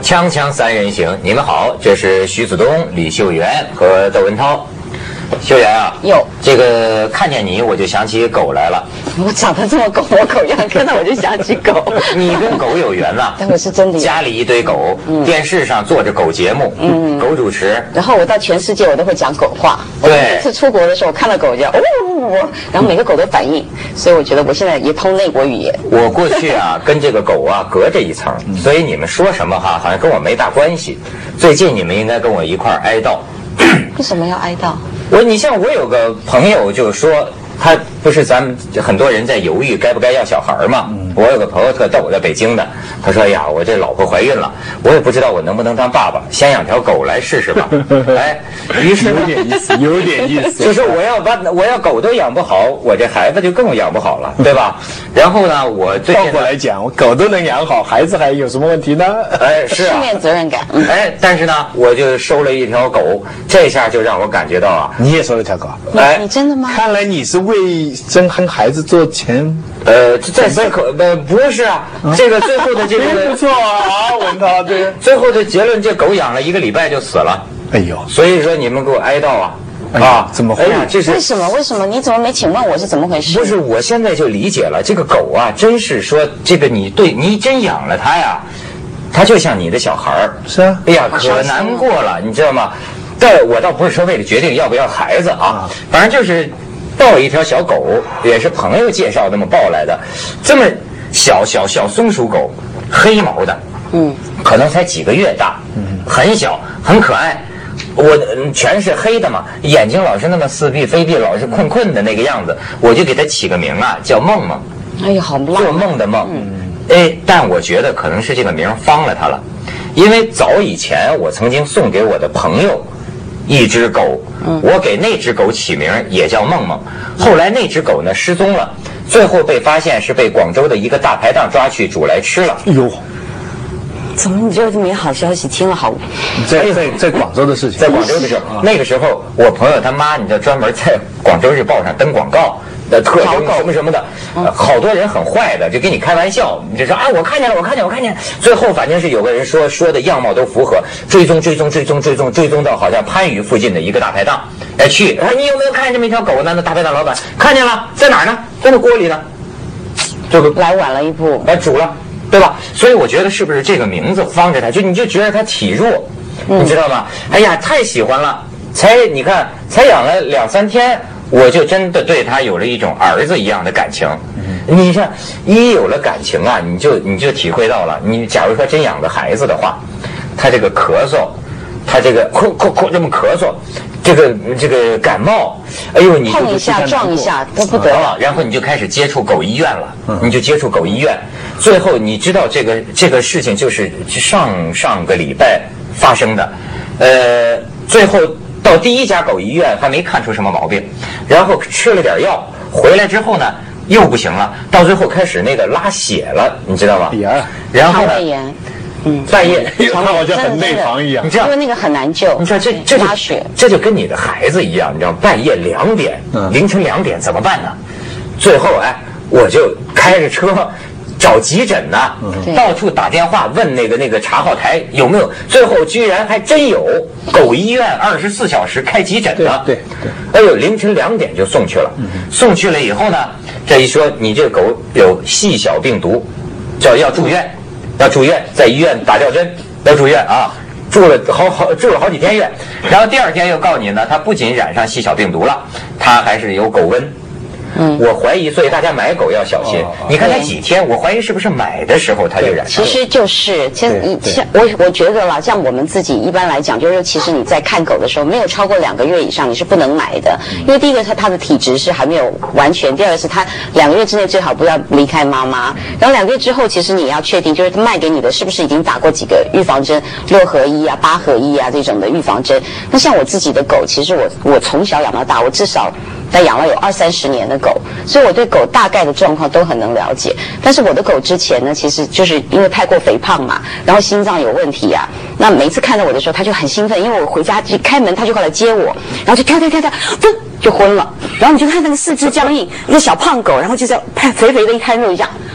锵锵三人行，你们好，这是徐子东、李秀媛和窦文涛。秀媛啊，这个看见你我就想起狗来了。 我长得这么狗模狗样，看到我就想起狗。 你跟狗有缘呐， 但我是真的家里一堆狗，电视上做着狗节目，狗主持。 然后我到全世界我都会讲狗话。 对， 每次出国的时候我看到狗就然后每个狗都反应，所以我觉得我现在也通内国语言。 我过去啊跟这个狗啊隔着一层，所以你们说什么哈，好像跟我没大关系。最近你们应该跟我一块儿哀悼。 为什么要哀悼？ 你像我有个朋友就说，他不是咱们很多人在犹豫该不该要小孩嘛。我有个朋友特逗，在北京的，他说：“哎呀，我这老婆怀孕了，我也不知道我能不能当爸爸，先养条狗来试试吧。”哎，于是有点意思，有点意思。 就是我要狗都养不好，我这孩子就更养不好了，对吧？然后呢，我最近倒过来讲，我狗都能养好，孩子还有什么问题呢？ 哎，是啊， 负面责任感。 哎，但是呢，我就收了一条狗，这下就让我感觉到啊， 你也收了条狗？ 哎， 你真的吗？ 看来你是为生孩子做前。 在不是啊，这个最后的这个不错啊，文涛对。 最后的结论，这狗养了1个礼拜就死了。 哎呦， 所以说你们给我哀悼啊。啊， 怎么会？ 哎呀，这是为什么？为什么？你怎么没请问我是怎么回事？ 不是，我现在就理解了，这个狗啊，真是说这个你真养了它呀，它就像你的小孩儿。 是啊。 哎呀，可难过了，你知道吗？但我倒不是说为了决定要不要孩子啊，反正就是抱一条小狗，也是朋友介绍那么抱来的，这么小松鼠狗，黑毛的，可能才几个月大，很小，很可爱。我全是黑的嘛，眼睛老是那么似闭非闭，老是困的那个样子，我就给它起个名啊，叫梦梦。 哎呀，好浪漫。 做梦的梦。哎，但我觉得可能是这个名方了它了，因为早以前我曾经送给我的朋友一只狗，我给那只狗起名也叫梦梦。后来那只狗呢失踪了，最后被发现是被广州的一个大排档抓去煮来吃了。 哎呦， 怎么你就这么一好消息听了好？ 在广州的事情， 在广州的时候，那个时候我朋友他妈，你知道专门在广州日报上登广告。特征什么的，好多人很坏的，就跟你开玩笑，你就说啊，我看见了。最后反正是有个人说的样貌都符合，追踪到好像番禺附近的一个大排档，哎去，你有没有看见这么一条狗呢？那大排档老板看见了，在哪儿呢？在那锅里呢，这个来晚了一步， 来煮了，对吧？所以我觉得是不是这个名字方着它，你就觉得它体弱，你知道吗？哎呀，太喜欢了，你看才养了2、3天。我就真的对他有了一种儿子一样的感情。你看，一有了感情啊，你就体会到了。你假如说真养个孩子的话，他这个咳嗽，他这个哭这么咳嗽，这个感冒，哎呦，你碰一下撞一下都不得了。 然后你就开始接触狗医院了，你就接触狗医院。最后你知道这个事情就是上个礼拜发生的，最后。到第1家狗医院还没看出什么毛病，然后吃了点药，回来之后呢又不行了，到最后开始那个拉血了，你知道吗？然后呢， 肠胃炎， 半夜他好像很内行一样， 你知道， 因为那个很难救。 你知道这拉血， 这就跟你的孩子一样，你知道半夜2点，凌晨2点怎么办呢？最后我就开着车。找急诊呢，到处打电话问那个查号台有没有，最后居然还真有狗医院24小时开急诊呢。 对， 哎呦，凌晨2点就送去了，送去了以后呢，这一说你这狗有细小病毒，要住院，在医院打吊针，要住院啊，住了好几天院，然后第2天又告诉你呢，它不仅染上细小病毒了，它还是有狗瘟。我怀疑，所以大家买狗要小心。你看它几天，我怀疑是不是买的时候它就染上了。 其实就是，我觉得啦，像我们自己一般来讲，就是其实你在看狗的时候，没有超过2个月以上，你是不能买的。因为第一个它的体质是还没有完全，第二个是它2个月之内最好不要离开妈妈。然后2个月之后，其实你要确定，就是卖给你的是不是已经打过几个预防针，6合1啊、8合1啊这种的预防针。那像我自己的狗，其实我从小养到大，我至少养了有20-30年的狗，所以我对狗大概的状况都很能了解。但是我的狗之前呢，其实就是因为太过肥胖嘛，然后心脏有问题啊。那每次看到我的时候，它就很兴奋，因为我回家一开门，它就过来接我，然后就跳，嘣就昏了。然后你就看那个4肢僵硬，一个小胖狗，然后就这样肥肥的一滩肉一样，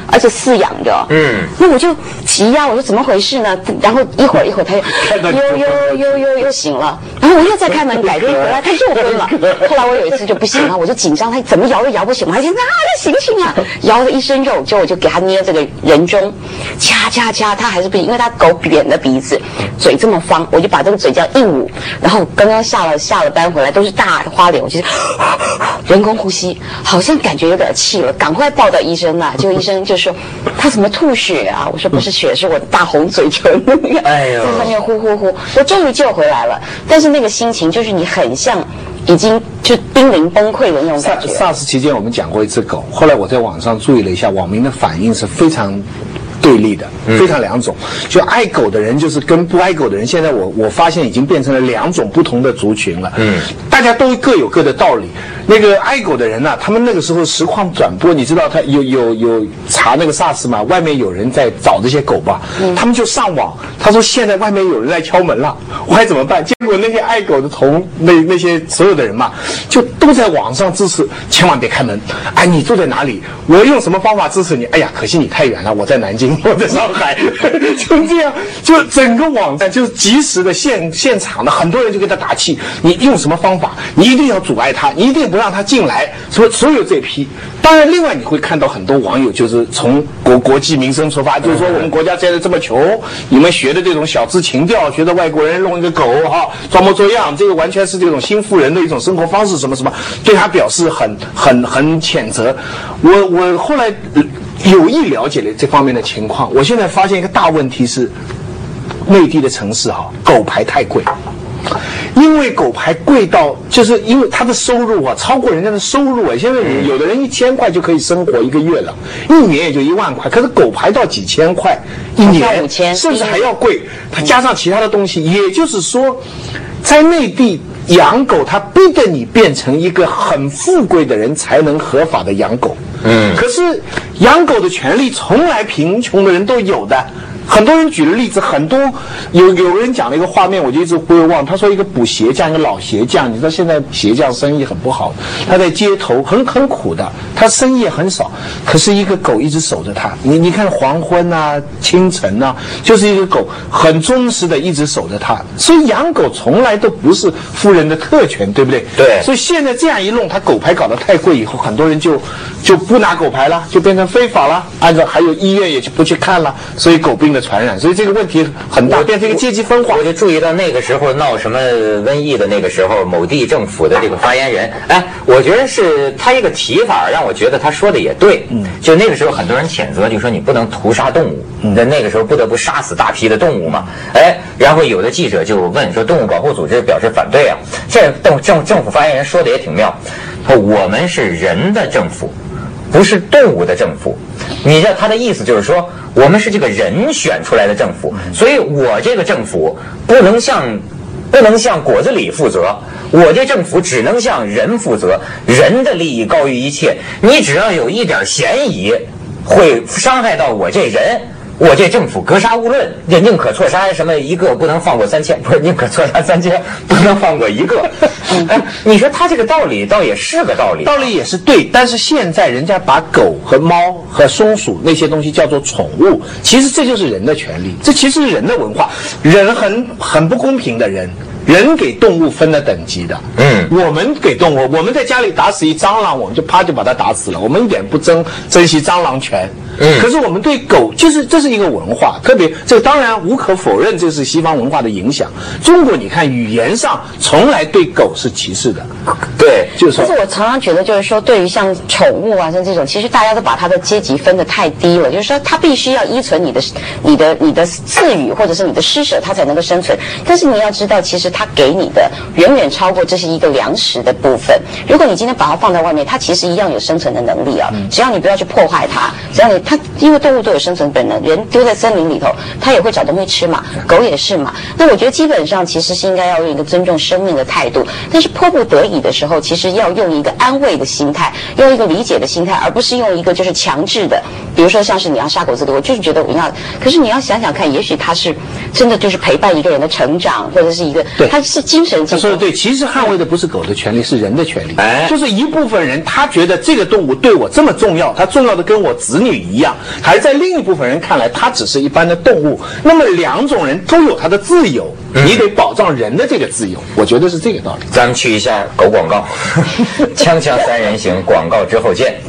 而且饲养的。那我就急呀，我说怎么回事呢？然后一会儿他又醒了，然后我又再开门改天回来，他又昏了。后来我有一次就不行了，我就紧张，他怎么摇都摇不醒，我还想醒啊，摇了一身肉，就我就给他捏这个人中，掐，他还是不行，因为他狗扁的鼻子，嘴这么方，我就把这个嘴这样一捂，然后刚刚下了班回来都是大花脸，我就是人工呼吸，好像感觉有点气了，赶快抱到医生了。结果医生就说他怎么吐血啊？我说不是血，是我的大红嘴唇，在上面呼，我终于救回来了。但是那个心情就是你很像已经就濒临崩溃的那种感觉。 SARS 期间我们讲过一次狗，后来我在网上注意了一下，网民的反应是非常对立的，非常两种。就爱狗的人就是跟不爱狗的人，现在我发现已经变成了两种不同的族群了。大家都各有各的道理。那个爱狗的人呢，他们那个时候实况转播，你知道他有查那个 SARS 嘛？外面有人在找这些狗吧，他们就上网，他说现在外面有人来敲门了，我该怎么办？结果那些爱狗的那些所有的人嘛，就都在网上支持，千万别开门。哎，你住在哪里？我用什么方法支持你？哎呀，可惜你太远了，我在南京，我在上海，就这样，就整个网站就是及时的现场的，很多人就给他打气，你用什么方法？你一定要阻碍他，你一定不让他进来。所有这批，当然，另外你会看到很多网友就是从国计民生出发，就是说我们国家现在这么穷，你们学的这种小资情调，学的外国人弄一个狗装模作样，这个完全是这种新富人的一种生活方式，什么，对他表示很谴责。我后来有意了解了这方面的情况，我现在发现一个大问题是，内地的城市狗牌太贵。因为狗牌贵到，就是因为他的收入超过人家的收入现在有的人1000块就可以生活1个月了，一年也就1万块，可是狗牌到几千块一年，5000，甚至还要贵。它加上其他的东西，也就是说，在内地养狗，它逼得你变成一个很富贵的人才能合法的养狗。可是养狗的权利从来贫穷的人都有的。很多人举的例子，很多有人讲了一个画面，我就一直不会忘。他说一个补鞋匠，一个老鞋匠，你知道现在鞋匠生意很不好，他在街头很苦的，他生意也很少，可是一个狗一直守着他。你看黄昏啊、清晨啊，就是一个狗很忠实的一直守着他。所以养狗从来都不是富人的特权，对不对？ 对。 所以现在这样一弄，他狗牌搞得太贵以后，很多人就不拿狗牌了，就变成非法了。按照还有医院也就不去看了，所以狗病的传染，所以这个问题很大，变成一个阶级分化。 我就注意到那个时候闹什么瘟疫的那个时候，某地政府的这个发言人，我觉得是他一个提法，让我觉得他说的也对。就那个时候很多人谴责，就说你不能屠杀动物，那个时候不得不杀死大批的动物嘛。然后有的记者就问说，动物保护组织表示反对啊。这政府发言人说的也挺妙，说我们是人的政府，不是动物的政府。你知道他的意思就是说，我们是这个人选出来的政府，所以我这个政府不能向果子狸负责，我这政府只能向人负责，人的利益高于一切。你只要有一点嫌疑会伤害到我这人，我这政府格杀勿论，宁可错杀什么1个不能放过3000，不是宁可错杀3000不能放过1个。你说他这个道理倒也是个道理， 道理也是对，但是现在人家把狗和猫和松鼠那些东西叫做宠物，其实这就是人的权利，这其实是人的文化，人很不公平的人。人给动物分了等级的，我们给动物，我们在家里打死一蟑螂，我们就啪就把它打死了，我们一点不珍惜蟑螂权。可是我们对狗，就是这是一个文化，特别这当然无可否认，这是西方文化的影响。中国你看语言上从来对狗是歧视的， 对， 就是说。可是我常常觉得，就是说，对于像宠物啊，像这种，其实大家都把它的阶级分得太低了，就是说，它必须要依存你的赐予或者是你的施舍，它才能够生存。但是你要知道，其实它给你的远远超过这是一个粮食的部分。如果你今天把它放在外面，它其实一样有生存的能力啊。只要你不要去破坏它，只要它因为动物都有生存本能，人丢在森林里头，它也会找东西吃嘛，狗也是嘛。那我觉得基本上其实是应该要用一个尊重生命的态度，但是迫不得已的时候，其实要用一个安慰的心态，用一个理解的心态，而不是用一个就是强制的比如说像是你要杀狗这个，我就是觉得我要，可是你要想想看，也许他是真的就是陪伴一个人的成长，或者是一个，他是精神。 他说的对，其实捍卫的不是狗的权利，是人的权利。就是一部分人他觉得这个动物对我这么重要，它重要的跟我子女一样，还在另一部分人看来，它只是一般的动物。那么两种人都有他的自由，你得保障人的这个自由，我觉得是这个道理。 咱们去一下狗广告，锵锵三人行，广告之后见。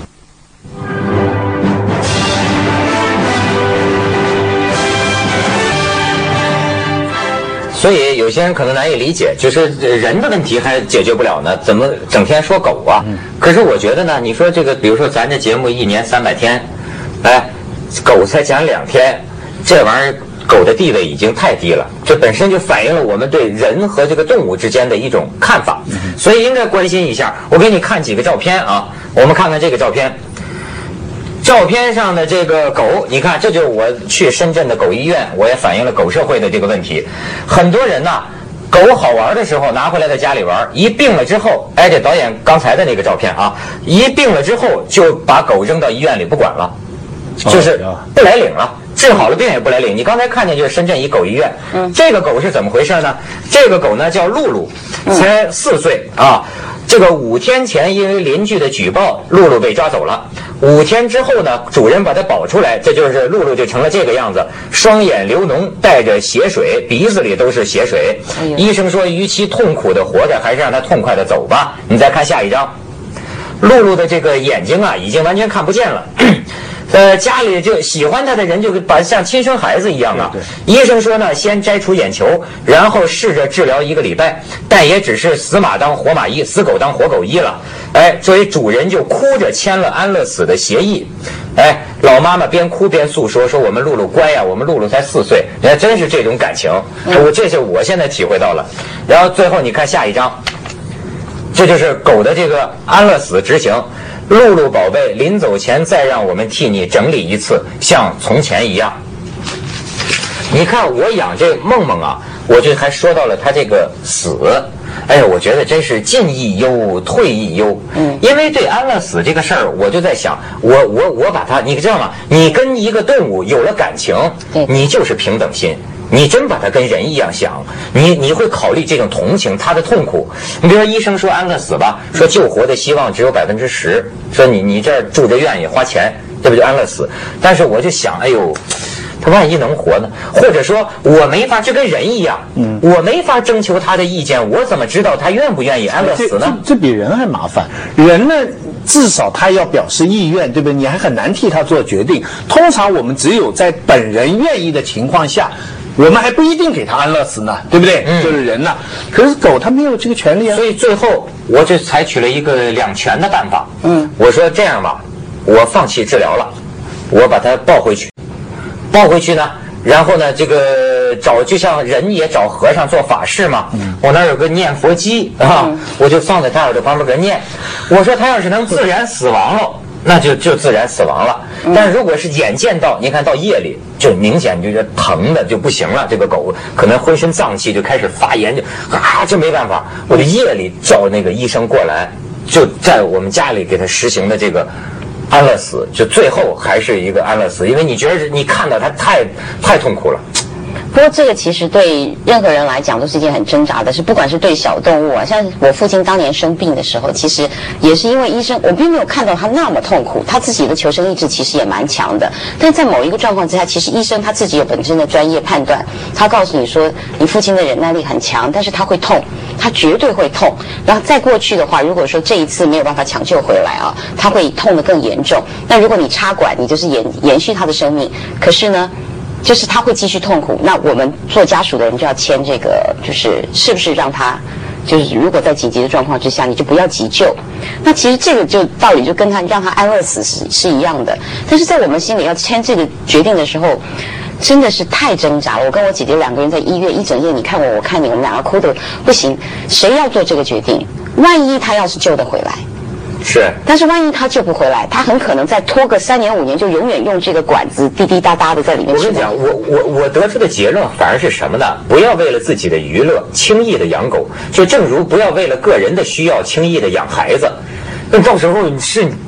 所以有些人可能难以理解，就是人的问题还解决不了呢，怎么整天说狗啊？可是我觉得呢，你说这个，比如说咱这节目1年300天，哎，狗才讲2天，这玩意儿狗的地位已经太低了，这本身就反映了我们对人和这个动物之间的一种看法，所以应该关心一下。我给你看几个照片啊，我们看看这个照片。照片上的这个狗，你看，这就是我去深圳的狗医院，我也反映了狗社会的这个问题。很多人呐，狗好玩的时候拿回来在家里玩，一病了之后，哎，这导演刚才的那个照片啊，一病了之后就把狗扔到医院里不管了，就是不来领了。治好了病也不来领。你刚才看见就是深圳一狗医院，这个狗是怎么回事呢？这个狗呢叫露露，才4岁啊。这个5天前因为邻居的举报，露露被抓走了。5天之后呢，主人把它保出来，这就是露露就成了这个样子，双眼流脓，带着血水，鼻子里都是血水。医生说，与其痛苦的活着，还是让它痛快的走吧。你再看下一张，露露的这个眼睛啊，已经完全看不见了。家里就喜欢他的人就把像亲生孩子一样啊。医生说呢，先摘除眼球，然后试着治疗1个礼拜，但也只是死马当活马医，死狗当活狗医了。哎，作为主人就哭着签了安乐死的协议。哎，老妈妈边哭边诉说，说我们露露乖呀，我们露露才4岁，你看真是这种感情，这是我现在体会到了。然后最后你看下一张，这就是狗的这个安乐死执行。露露宝贝，临走前再让我们替你整理一次，像从前一样。你看我养这梦梦啊，我这还说到了他这个死，哎呀，我觉得真是进亦忧，退亦忧。因为对安乐死这个事儿，我就在想，我把它，你知道吗？你跟一个动物有了感情，你就是平等心。你真把它跟人一样想，你会考虑这种同情他的痛苦。你比如说医生说安乐死吧，说救活的希望只有10%，说你这儿住着院也花钱，对不对？安乐死。但是我就想，哎呦，他万一能活呢？或者说我没法，就跟人一样，我没法征求他的意见，我怎么知道他愿不愿意安乐死呢？ 这比人还麻烦。人呢，至少他要表示意愿，对不对？你还很难替他做决定。通常我们只有在本人愿意的情况下，我们还不一定给他安乐死呢，对不对？就是人呢，可是狗它没有这个权利啊。 所以最后我就采取了一个2全的办法。我说这样吧，我放弃治疗了，我把它抱回去。抱回去呢，然后呢，这个就像人也找和尚做法事嘛。我那儿有个念佛机啊，我就放在他耳朵旁边给念。我说他要是能自然死亡了，那就自然死亡了。但如果是眼见到，你看到夜里就明显就是疼的就不行了，这个狗可能浑身脏器就开始发炎，就没办法。我就夜里叫那个医生过来，就在我们家里给他实行的这个安乐死，就最后还是一个安乐死，因为你觉得你看到他太痛苦了。 不过这个其实对任何人来讲都是一件很挣扎的事，不管是对小动物啊，像我父亲当年生病的时候，其实也是因为医生，我并没有看到他那么痛苦，他自己的求生意志其实也蛮强的，但在某一个状况之下，其实医生他自己有本身的专业判断，他告诉你说你父亲的忍耐力很强，但是他会痛，他绝对会痛，然后再过去的话，如果说这一次没有办法抢救回来啊，他会痛得更严重，那如果你插管，你就是延续他的生命，可是呢就是他会继续痛苦，那我们做家属的人就要签这个，是不是让他，就是如果在紧急的状况之下，你就不要急救。那其实这个就道理就跟他让他安乐死是一样的，但是在我们心里要签这个决定的时候，真的是太挣扎了。我跟我姐姐2个人在医院一整夜，你看我看你，我们2个哭得不行。谁要做这个决定？万一他要是救得回来？ 是， 但是万一他救不回来，他很可能再拖个3年5年，就永远用这个管子滴滴答答的在里面。 我跟你讲，我得出的结论反而是什么呢？不要为了自己的娱乐轻易的养狗，就正如不要为了个人的需要轻易的养孩子。那到时候是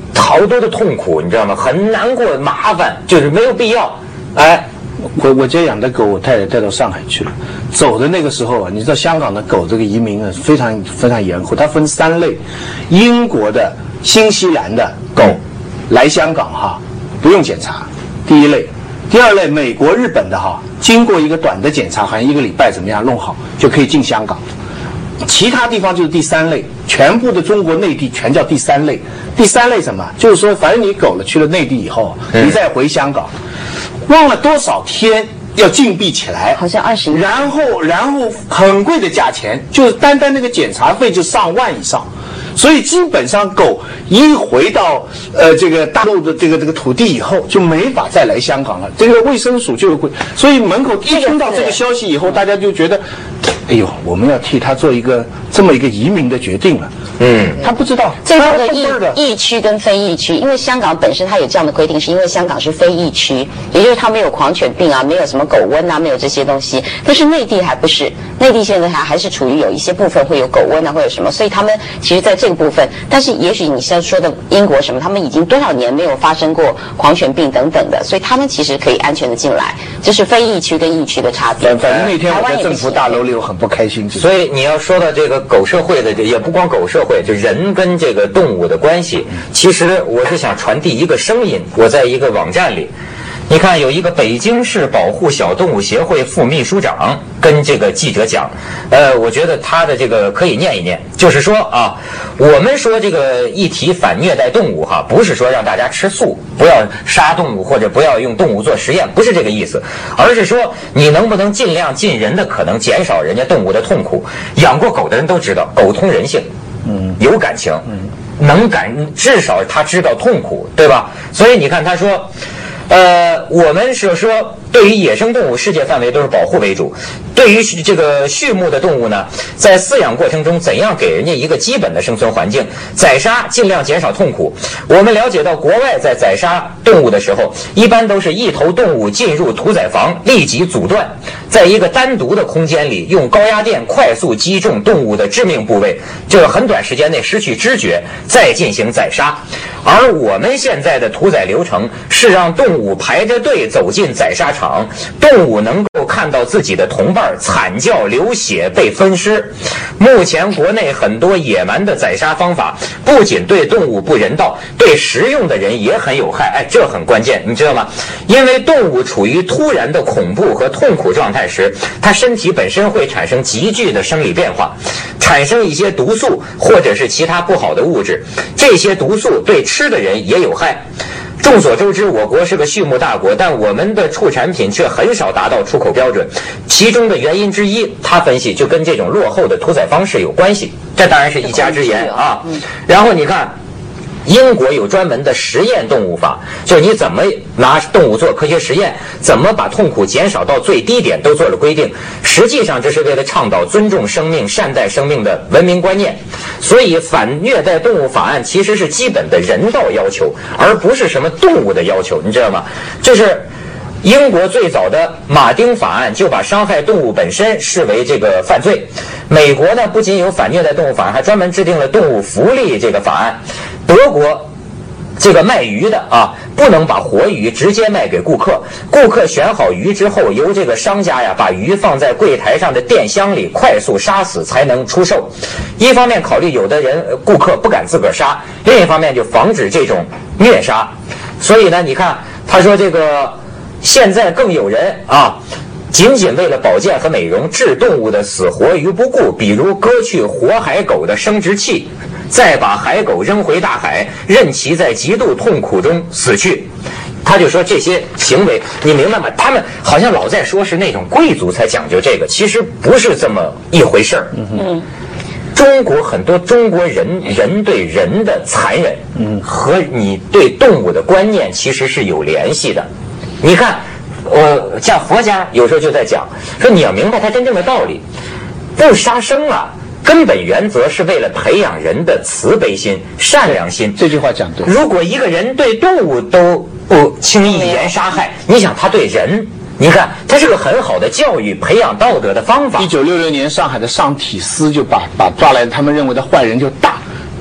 好多的痛苦，你知道吗？很难过，麻烦，就是没有必要。哎， 我家养的狗，我太太带到上海去了。走的那个时候啊，你知道香港的狗这个移民啊，非常非常严酷。它分3类，英国的、新西兰的狗来香港哈，不用检查，第一类。第2类，美国、日本的哈，经过一个短的检查，好像1个礼拜怎么样弄好就可以进香港。其他地方就是第3类，全部的中国内地全叫第3类。第3类什么？就是说，反正你狗了去了内地以后，你再回香港，忘了多少天要禁闭起来， 好像20年， 然后很贵的价钱，就是单那个检查费就上万以上。所以基本上狗一回到这个大陆的这个土地以后，就没法再来香港了。这个卫生署就会，所以门口一听到这个消息以后，大家就觉得，哎呦，我们要替他做这么一个移民的决定了。他不知道这个疫区跟非疫区，因为香港本身它有这样的规定，是因为香港是非疫区，也就是它没有狂犬病啊，没有什么狗瘟啊，没有这些东西。但是内地还不是，内地现在还是处于有一些部分会有狗瘟啊，会有什么，所以他们其实在这个部分，但是也许你像说的英国什么，他们已经多少年没有发生过狂犬病等等的，所以他们其实可以安全的进来，这是非疫区跟疫区的差别。 反正那天我在政府大楼里，我很不开心。 所以你要说到这个狗社会的，也不光狗社会，就人跟这个动物的关系，其实我是想传递一个声音。我在一个网站里，你看有一个北京市保护小动物协会副秘书长跟这个记者讲，我觉得他的这个可以念一念，就是说啊，我们说这个一提反虐待动物哈，不是说让大家吃素，不要杀动物或者不要用动物做实验，不是这个意思，而是说你能不能尽量尽人的可能减少人家动物的痛苦。养过狗的人都知道，狗通人性，有感情，至少他知道痛苦，对吧？所以你看他说，我们是说，对于野生动物，世界范围都是保护为主。对于这个畜牧的动物呢，在饲养过程中，怎样给人家一个基本的生存环境？宰杀尽量减少痛苦。我们了解到，国外在宰杀动物的时候，一般都是一头动物进入屠宰房，立即阻断，在一个单独的空间里，用高压电快速击中动物的致命部位，这个很短时间内失去知觉，再进行宰杀。而我们现在的屠宰流程是让动物排着队走进宰杀场，动物能够看到自己的同伴惨叫、流血、被分尸。目前国内很多野蛮的宰杀方法，不仅对动物不人道，对食用的人也很有害。这很关键，你知道吗？因为动物处于突然的恐怖和痛苦状态时，它身体本身会产生急剧的生理变化，产生一些毒素或者是其他不好的物质，这些毒素对吃的人也有害。众所周知，我国是个畜牧大国，但我们的畜产品却很少达到出口标准。其中的原因之一，他分析就跟这种落后的屠宰方式有关系。这当然是一家之言啊。然后你看，英国有专门的实验动物法，就是你怎么拿动物做科学实验，怎么把痛苦减少到最低点，都做了规定。实际上这是为了倡导尊重生命、善待生命的文明观念。所以反虐待动物法案其实是基本的人道要求，而不是什么动物的要求，你知道吗？这是英国最早的马丁法案就把伤害动物本身视为这个犯罪。美国呢，不仅有反虐待动物法案，还专门制定了动物福利这个法案。德国这个卖鱼的啊，不能把活鱼直接卖给顾客，顾客选好鱼之后，由这个商家呀把鱼放在柜台上的电箱里快速杀死才能出售。一方面考虑有的人顾客不敢自个儿杀，另一方面就防止这种虐杀。所以呢，你看他说这个现在更有人啊，仅仅为了保健和美容，置动物的死活于不顾，比如割去活海狗的生殖器，再把海狗扔回大海，任其在极度痛苦中死去。他就说这些行为，你明白吗？他们好像老在说是那种贵族才讲究这个，其实不是这么一回事儿。中国很多中国人对人的残忍，和你对动物的观念其实是有联系的。你看，像佛家有时候就在讲说，你要明白它真正的道理，不杀生啊，根本原则是为了培养人的慈悲心、善良心。 这句话讲对。 如果一个人对动物都不轻易言杀害，你想他对人，你看他是个很好的教育、培养道德的方法。 1966年，上海的上体司就把抓来他们认为的坏人就大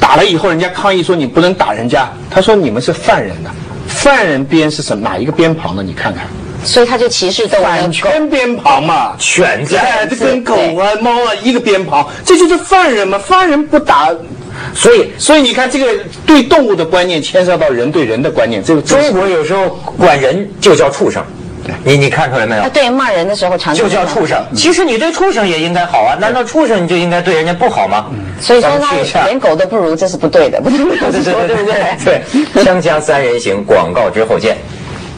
打了以后，人家抗议说你不能打人家，他说你们是犯人呐，犯人边是什么哪一个边旁呢？你看看。 所以他就歧视动物， 反圈边旁嘛， 犬字， 这跟狗啊、猫啊一个边旁，这就是犯人嘛，犯人不打。所以你看，这个对动物的观念牵涉到人对人的观念。这个中国有时候管人就叫畜生，你看出来没有？ 对骂人的时候常就叫畜生。其实你对畜生也应该好啊，难道畜生你就应该对人家不好吗？ 所以说他连狗都不如，这是不对的，不能这么说，对不对？ 对，锵锵三人行，广告之后见。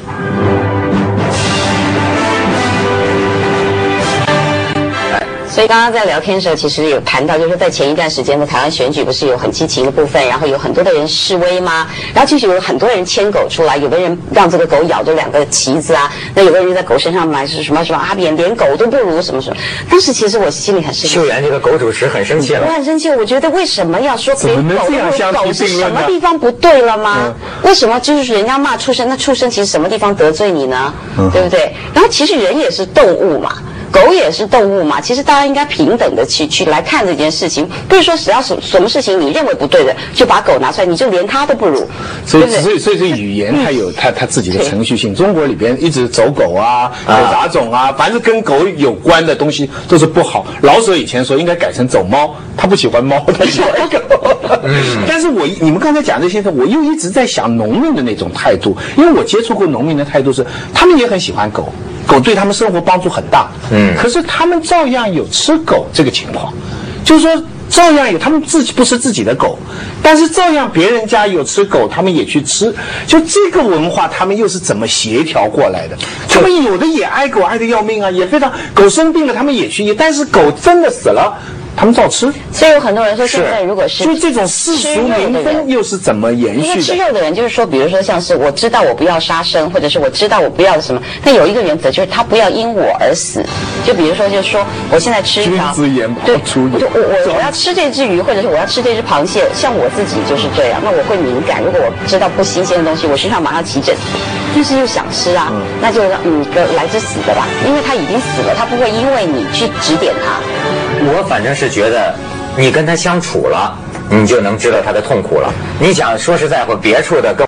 所以刚刚在聊天的时候，其实有谈到，就是在前一段时间的台湾选举，不是有很激情的部分，然后有很多的人示威吗？然后其实有很多人牵狗出来，有的人让这个狗咬着2个旗子啊，那有的人在狗身上买是什么啊，连狗都不如什么什么。当时其实我心里很生气， 秀媛这个狗主持很生气了， 我很生气，我觉得为什么要说连狗都不如？狗是什么地方不对了吗？为什么就是人家骂畜生，那畜生其实什么地方得罪你呢？对不对？然后其实人也是动物嘛。狗也是动物嘛，其实大家应该平等的去来看这件事情，不是说只要什么事情你认为不对的，就把狗拿出来，你就连它都不如。 所以语言它有它自己的程序性。中国里边一直走狗啊、狗杂种啊，凡是跟狗有关的东西都是不好。老舍以前说应该改成走猫，他不喜欢猫，他喜欢狗。但是你们刚才讲这些，我又一直在想农民的那种态度，因为我接触过农民的态度是，他们也很喜欢狗。狗对他们生活帮助很大，可是他们照样有吃狗这个情况，就是说照样有他们自己不是自己的狗，但是照样别人家有吃狗，他们也去吃，就这个文化他们又是怎么协调过来的？他们有的也爱狗爱得要命啊，也非常狗生病了他们也去医，但是狗真的死了。他们照吃， 所以有很多人说，现在如果是就这种世俗民风又是怎么延续的？ 因为吃肉的人就是说，比如说像是我知道我不要杀生，或者是我知道我不要什么，但有一个原则就是他不要因我而死。就比如说，就是说我现在吃一条， 对， 我要吃这只鱼，或者是我要吃这只螃蟹，像我自己就是这样，那我会敏感。如果我知道不新鲜的东西，我身上马上起疹，但是又想吃啊，那就来之死的吧，因为他已经死了，他不会因为你去指点他。 我反正是觉得，你跟他相处了，你就能知道他的痛苦了。你想说实在话，别处的跟